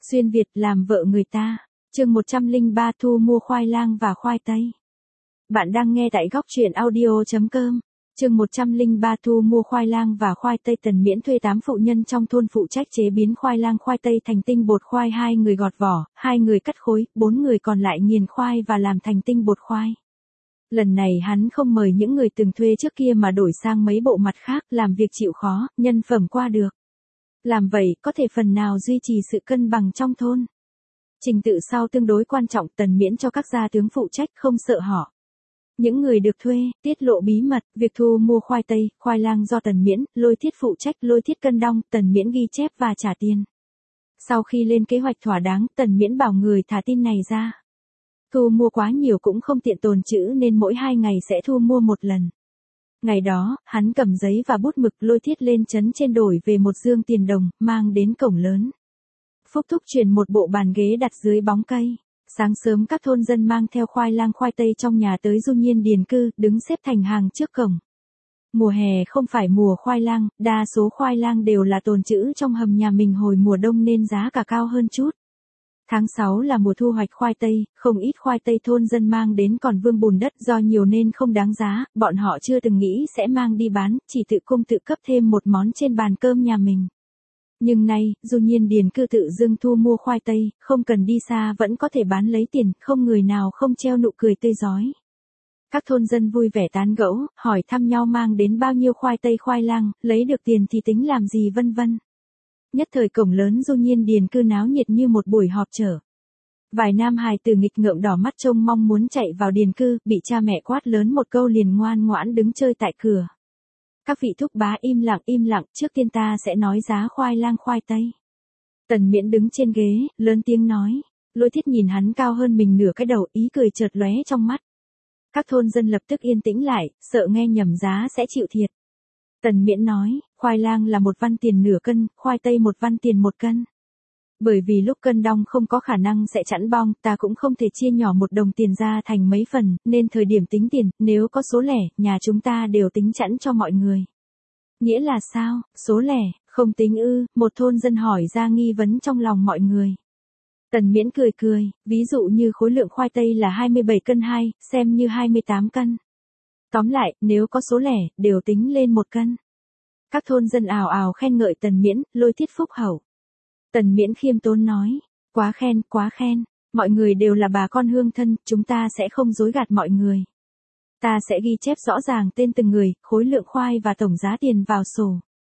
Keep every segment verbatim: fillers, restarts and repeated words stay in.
Xuyên Việt làm vợ người ta. Chương một trăm lẻ ba thu mua khoai lang và khoai tây. Bạn đang nghe tại góc truyện audio chấm com. Chương một trăm lẻ ba thu mua khoai lang và khoai tây. Tần Miễn thuê tám phụ nhân trong thôn phụ trách chế biến khoai lang khoai tây thành tinh bột khoai, hai người gọt vỏ, hai người cắt khối, bốn người còn lại nghiền khoai và làm thành tinh bột khoai. Lần này hắn không mời những người từng thuê trước kia mà đổi sang mấy bộ mặt khác, làm việc chịu khó, nhân phẩm qua được. Làm vậy có thể phần nào duy trì sự cân bằng trong thôn. Trình tự sau tương đối quan trọng. Tần Miễn cho các gia tướng phụ trách, không sợ họ. Những người được thuê, tiết lộ bí mật, việc thu mua khoai tây, khoai lang do Tần Miễn, Lôi Thiết phụ trách, Lôi Thiết cân đong, Tần Miễn ghi chép và trả tiền. Sau khi lên kế hoạch thỏa đáng, Tần Miễn bảo người thả tin này ra. Thu mua quá nhiều cũng không tiện tồn trữ nên mỗi hai ngày sẽ thu mua một lần. Ngày đó, hắn cầm giấy và bút mực, Lôi Thiết lên trấn trên đổi về một dương tiền đồng, mang đến cổng lớn. Phúc Thúc chuyển một bộ bàn ghế đặt dưới bóng cây. Sáng sớm các thôn dân mang theo khoai lang khoai tây trong nhà tới Du Nhiên điền cư, đứng xếp thành hàng trước cổng. Mùa hè không phải mùa khoai lang, đa số khoai lang đều là tồn trữ trong hầm nhà mình hồi mùa đông nên giá cả cao hơn chút. Tháng sáu là mùa thu hoạch khoai tây, không ít khoai tây thôn dân mang đến còn vương bùn đất, do nhiều nên không đáng giá, bọn họ chưa từng nghĩ sẽ mang đi bán, chỉ tự cung tự cấp thêm một món trên bàn cơm nhà mình. Nhưng nay, Du Nhiên điền cư tự dưng thu mua khoai tây, không cần đi xa vẫn có thể bán lấy tiền, không người nào không treo nụ cười tươi rói. Các thôn dân vui vẻ tán gẫu, hỏi thăm nhau mang đến bao nhiêu khoai tây khoai lang, lấy được tiền thì tính làm gì vân vân. Nhất thời cổng lớn Du Nhiên điền cư náo nhiệt như một buổi họp chợ. Vài nam hài tử nghịch ngợm đỏ mắt trông mong muốn chạy vào điền cư, bị cha mẹ quát lớn một câu liền ngoan ngoãn đứng chơi tại cửa. Các vị thúc bá im lặng im lặng, trước tiên ta sẽ nói giá khoai lang khoai tây. Tần Miễn đứng trên ghế, lớn tiếng nói. Lôi Thiết nhìn hắn cao hơn mình nửa cái đầu, ý cười chợt lóe trong mắt. Các thôn dân lập tức yên tĩnh lại, sợ nghe nhầm giá sẽ chịu thiệt. Tần Miễn nói, khoai lang là một văn tiền nửa cân, khoai tây một văn tiền một cân. Bởi vì lúc cân đong không có khả năng sẽ chẵn bong, ta cũng không thể chia nhỏ một đồng tiền ra thành mấy phần, nên thời điểm tính tiền, nếu có số lẻ, nhà chúng ta đều tính chẵn cho mọi người. Nghĩa là sao, số lẻ, không tính ư, một thôn dân hỏi ra nghi vấn trong lòng mọi người. Tần Miễn cười cười, ví dụ như khối lượng khoai tây là hai mươi bảy cân hai, xem như hai mươi tám cân. Tóm lại, nếu có số lẻ, đều tính lên một cân. Các thôn dân ào ào khen ngợi Tần Miễn, Lôi Thiết phúc hậu. Tần Miễn khiêm tốn nói, quá khen, quá khen, mọi người đều là bà con hương thân, chúng ta sẽ không dối gạt mọi người. Ta sẽ ghi chép rõ ràng tên từng người, khối lượng khoai và tổng giá tiền vào sổ.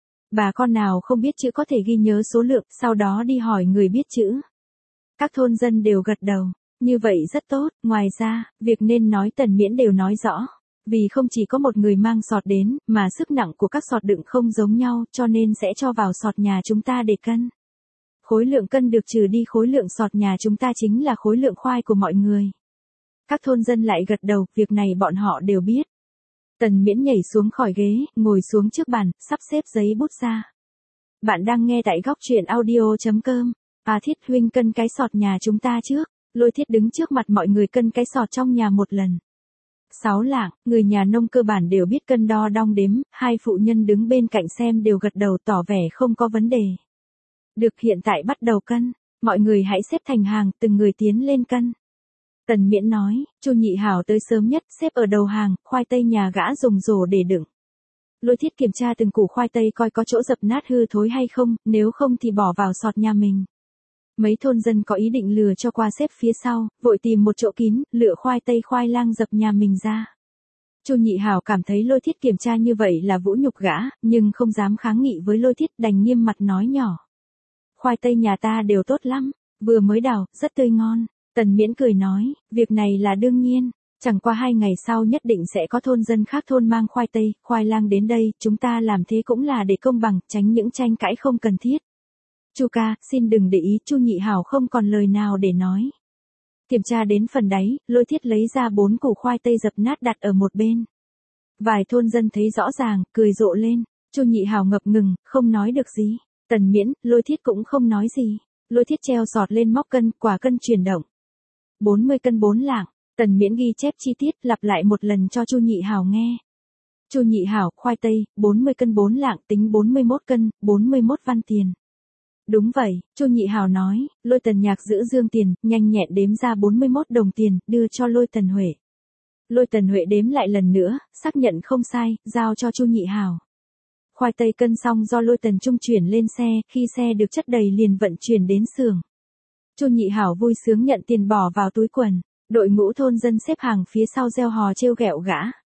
Bà con nào không biết chữ có thể ghi nhớ số lượng, sau đó đi hỏi người biết chữ. Các thôn dân đều gật đầu, như vậy rất tốt, ngoài ra, việc nên nói Tần Miễn đều nói rõ. Vì không chỉ có một người mang sọt đến, mà sức nặng của các sọt đựng không giống nhau, cho nên sẽ cho vào sọt nhà chúng ta để cân. Khối lượng cân được trừ đi khối lượng sọt nhà chúng ta chính là khối lượng khoai của mọi người. Các thôn dân lại gật đầu, việc này bọn họ đều biết. Tần Miễn nhảy xuống khỏi ghế, ngồi xuống trước bàn, sắp xếp giấy bút ra. Bạn đang nghe tại góc truyện audio chấm com. À Thiết huynh cân cái sọt nhà chúng ta trước. Lôi Thiết đứng trước mặt mọi người cân cái sọt trong nhà một lần. Sáu lạng, người nhà nông cơ bản đều biết cân đo đong đếm, hai phụ nhân đứng bên cạnh xem đều gật đầu tỏ vẻ không có vấn đề. Được, hiện tại bắt đầu cân, mọi người hãy xếp thành hàng, từng người tiến lên cân. Tần Miễn nói, Chu Nhị Hảo tới sớm nhất, xếp ở đầu hàng, khoai tây nhà gã dùng rổ để đựng. Lôi Thiết kiểm tra từng củ khoai tây coi có chỗ dập nát hư thối hay không, nếu không thì bỏ vào sọt nhà mình. Mấy thôn dân có ý định lừa cho qua xếp phía sau, vội tìm một chỗ kín, lựa khoai tây khoai lang dập nhà mình ra. Chu Nhị Hảo cảm thấy Lôi Thiết kiểm tra như vậy là vũ nhục gã, nhưng không dám kháng nghị với Lôi Thiết, đành nghiêm mặt nói nhỏ. Khoai tây nhà ta đều tốt lắm, vừa mới đào, rất tươi ngon. Tần Miễn cười nói, việc này là đương nhiên, chẳng qua hai ngày sau nhất định sẽ có thôn dân khác thôn mang khoai tây, khoai lang đến đây, chúng ta làm thế cũng là để công bằng, tránh những tranh cãi không cần thiết. Chu ca, xin đừng để ý, Chu Nhị Hảo không còn lời nào để nói. Kiểm tra đến phần đáy, Lôi Thiết lấy ra bốn củ khoai tây dập nát đặt ở một bên. Vài thôn dân thấy rõ ràng, cười rộ lên, Chu Nhị Hảo ngập ngừng, không nói được gì. Tần Miễn, Lôi Thiết cũng không nói gì. Lôi Thiết treo sọt lên móc cân, quả cân chuyển động. bốn mươi cân bốn lạng, Tần Miễn ghi chép chi tiết, lặp lại một lần cho Chu Nhị Hảo nghe. Chu Nhị Hảo, khoai tây, bốn mươi cân bốn lạng tính bốn mươi mốt cân, bốn mươi mốt văn tiền. Đúng vậy, Chu Nhị Hào nói, Lôi Tần Nhạc giữ dương tiền, nhanh nhẹn đếm ra bốn mươi mốt đồng tiền, đưa cho Lôi Tần Huệ. Lôi Tần Huệ đếm lại lần nữa, xác nhận không sai, giao cho Chu Nhị Hào. Khoai tây cân xong do Lôi Tần Trung chuyển lên xe, khi xe được chất đầy liền vận chuyển đến xưởng. Chu Nhị Hảo vui sướng nhận tiền bỏ vào túi quần, đội ngũ thôn dân xếp hàng phía sau reo hò trêu ghẹo gã.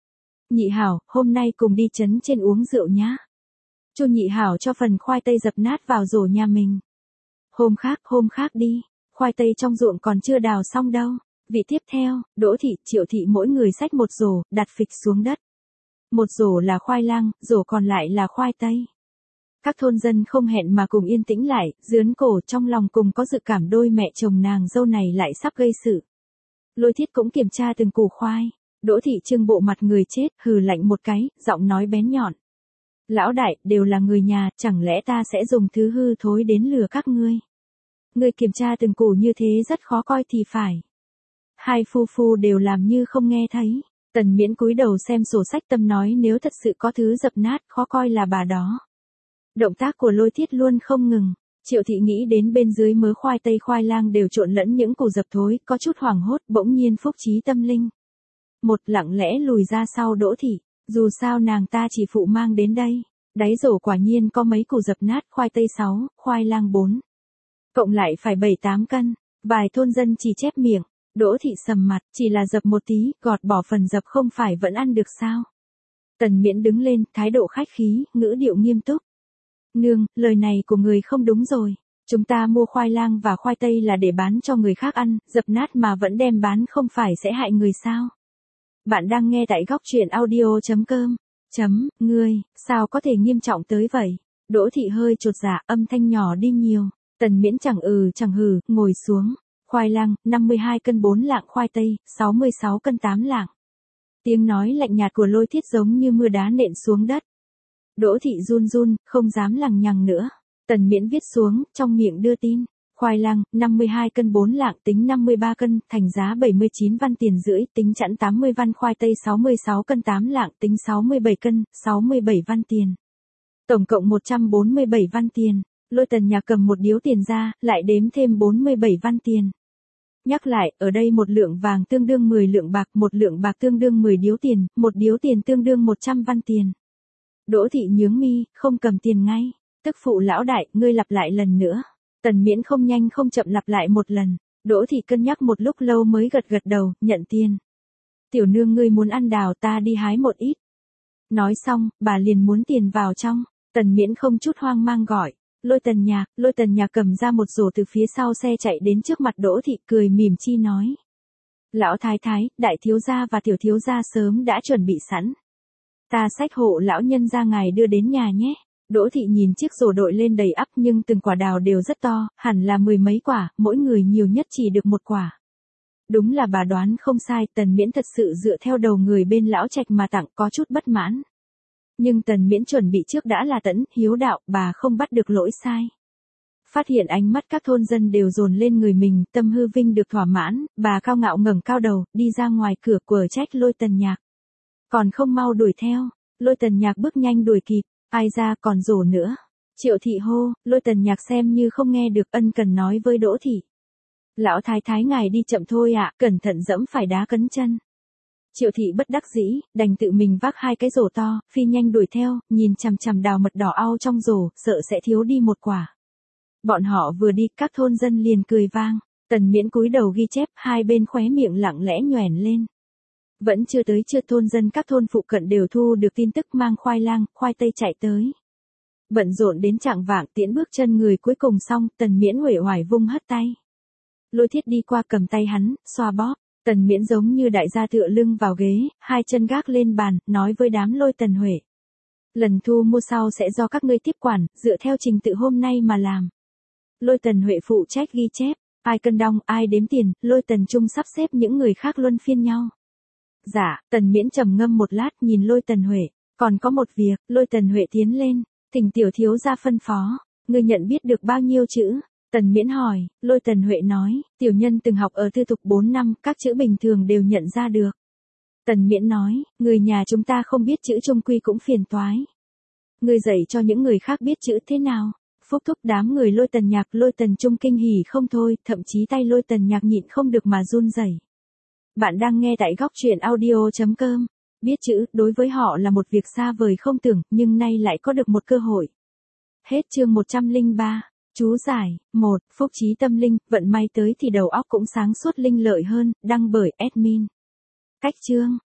Nhị Hảo, hôm nay cùng đi trấn trên uống rượu nhá. Chu Nhị Hảo cho phần khoai tây dập nát vào rổ nhà mình. Hôm khác, hôm khác đi, khoai tây trong ruộng còn chưa đào xong đâu. Vị tiếp theo, Đỗ Thị, Triệu Thị mỗi người xách một rổ, đặt phịch xuống đất. Một rổ là khoai lang, rổ còn lại là khoai tây. Các thôn dân không hẹn mà cùng yên tĩnh lại, dướn cổ trong lòng cùng có dự cảm đôi mẹ chồng nàng dâu này lại sắp gây sự. Lôi Thiết cũng kiểm tra từng củ khoai. Đỗ Thị trưng bộ mặt người chết, hừ lạnh một cái, giọng nói bén nhọn. Lão đại, đều là người nhà, chẳng lẽ ta sẽ dùng thứ hư thối đến lừa các ngươi? Ngươi kiểm tra từng củ như thế rất khó coi thì phải. Hai phu phu đều làm như không nghe thấy. Tần Miễn cúi đầu xem sổ sách tâm nói nếu thật sự có thứ dập nát khó coi là bà đó. Động tác của Lôi Thiết luôn không ngừng. Triệu Thị nghĩ đến bên dưới mớ khoai tây khoai lang đều trộn lẫn những củ dập thối, có chút hoảng hốt, bỗng nhiên phúc trí tâm linh. Một lặng lẽ lùi ra sau Đỗ Thị, dù sao nàng ta chỉ phụ mang đến đây. Đáy rổ quả nhiên có mấy củ dập nát, khoai tây sáu, khoai lang bốn. Cộng lại phải bảy tám cân, vài thôn dân chỉ chép miệng. Đỗ Thị sầm mặt, chỉ là dập một tí, gọt bỏ phần dập không phải vẫn ăn được sao? Tần Miễn đứng lên, thái độ khách khí, ngữ điệu nghiêm túc. Nương, lời này của người không đúng rồi. Chúng ta mua khoai lang và khoai tây là để bán cho người khác ăn, dập nát mà vẫn đem bán không phải sẽ hại người sao? Bạn đang nghe tại góc truyện audio chấm com. Chấm, ngươi, sao có thể nghiêm trọng tới vậy? Đỗ Thị hơi chột dạ, âm thanh nhỏ đi nhiều. Tần Miễn chẳng ừ chẳng hừ, ngồi xuống. Khoai lang, năm mươi hai cân bốn lạng khoai tây, sáu mươi sáu cân tám lạng. Tiếng nói lạnh nhạt của Lôi Thiết giống như mưa đá nện xuống đất. Đỗ Thị run run, không dám lằng nhằng nữa. Tần Miễn viết xuống, trong miệng đưa tin. Khoai lang, năm mươi hai cân bốn lạng tính năm mươi ba cân, thành giá bảy mươi chín văn tiền rưỡi, tính chẵn tám mươi văn. Khoai tây sáu mươi sáu cân tám lạng, tính sáu mươi bảy cân, sáu mươi bảy văn tiền. Tổng cộng một trăm bốn mươi bảy văn tiền. Lôi Tần Nhạc cầm một điếu tiền ra, lại đếm thêm bốn mươi bảy văn tiền. Nhắc lại, ở đây một lượng vàng tương đương mười lượng bạc, một lượng bạc tương đương mười điếu tiền, một điếu tiền tương đương một trăm văn tiền. Đỗ Thị nhướng mi, không cầm tiền ngay. Tức phụ lão đại, ngươi lặp lại lần nữa. Tần Miễn không nhanh không chậm lặp lại một lần. Đỗ Thị cân nhắc một lúc lâu mới gật gật đầu, nhận tiền. Tiểu nương ngươi muốn ăn đào, ta đi hái một ít. Nói xong, bà liền muốn tiền vào trong. Tần Miễn không chút hoang mang gọi. Lôi Tần Nhạc, Lôi Tần Nhạc cầm ra một rổ từ phía sau xe chạy đến trước mặt Đỗ Thị, cười mỉm chi nói. Lão thái thái, đại thiếu gia và tiểu thiếu gia sớm đã chuẩn bị sẵn. Ta xách hộ lão nhân ra ngài đưa đến nhà nhé. Đỗ Thị nhìn chiếc rổ đội lên đầy ắp nhưng từng quả đào đều rất to, hẳn là mười mấy quả, mỗi người nhiều nhất chỉ được một quả. Đúng là bà đoán không sai, Tần Miễn thật sự dựa theo đầu người bên lão trạch mà tặng, có chút bất mãn. Nhưng Tần Miễn chuẩn bị trước đã là tẫn, hiếu đạo, bà không bắt được lỗi sai. Phát hiện ánh mắt các thôn dân đều dồn lên người mình, tâm hư vinh được thỏa mãn, bà cao ngạo ngẩng cao đầu, đi ra ngoài cửa quở trách Lôi Tần Nhạc. Còn không mau đuổi theo. Lôi Tần Nhạc bước nhanh đuổi kịp. Ai ra còn rổ nữa. Triệu Thị hô, Lôi Tần Nhạc xem như không nghe được, ân cần nói với Đỗ Thị. Lão thái thái ngài đi chậm thôi ạ, cẩn thận dẫm phải đá cấn chân. Triệu Thị bất đắc dĩ, đành tự mình vác hai cái rổ to, phi nhanh đuổi theo, nhìn chằm chằm đào mật đỏ au trong rổ, sợ sẽ thiếu đi một quả. Bọn họ vừa đi, các thôn dân liền cười vang. Tần Miễn cúi đầu ghi chép, hai bên khóe miệng lặng lẽ nhoẻn lên. Vẫn chưa tới chưa thôn dân các thôn phụ cận đều thu được tin tức mang khoai lang, khoai tây chạy tới. Bận rộn đến chạng vạng tiễn bước chân người cuối cùng xong, Tần Miễn uể oải vung hất tay. Lôi Thiết đi qua cầm tay hắn, xoa bóp. Tần Miễn giống như đại gia tựa lưng vào ghế, hai chân gác lên bàn, nói với đám Lôi Tần Huệ. Lần thu mua sau sẽ do các ngươi tiếp quản, dựa theo trình tự hôm nay mà làm. Lôi Tần Huệ phụ trách ghi chép, ai cân đong, ai đếm tiền, Lôi Tần Trung sắp xếp những người khác luân phiên nhau. Dạ, Tần Miễn trầm ngâm một lát nhìn Lôi Tần Huệ, còn có một việc. Lôi Tần Huệ tiến lên, thỉnh tiểu thiếu gia phân phó, ngươi nhận biết được bao nhiêu chữ? Tần Miễn hỏi. Lôi Tần Huệ nói, tiểu nhân từng học ở tư thục bốn năm, các chữ bình thường đều nhận ra được. Tần Miễn nói, người nhà chúng ta không biết chữ trung quy cũng phiền toái. Ngươi dạy cho những người khác biết chữ thế nào? Phúc thúc đám người Lôi Tần Nhạc Lôi Tần Trung kinh hỉ không thôi, thậm chí tay Lôi Tần Nhạc nhịn không được mà run rẩy. Bạn đang nghe tại góc truyện audio.com. Biết chữ, đối với họ là một việc xa vời không tưởng, nhưng nay lại có được một cơ hội. Hết chương một trăm lẻ ba. Chú giải, một. Phúc trí tâm linh, vận may tới thì đầu óc cũng sáng suốt linh lợi hơn, đăng bởi admin. Cách chương.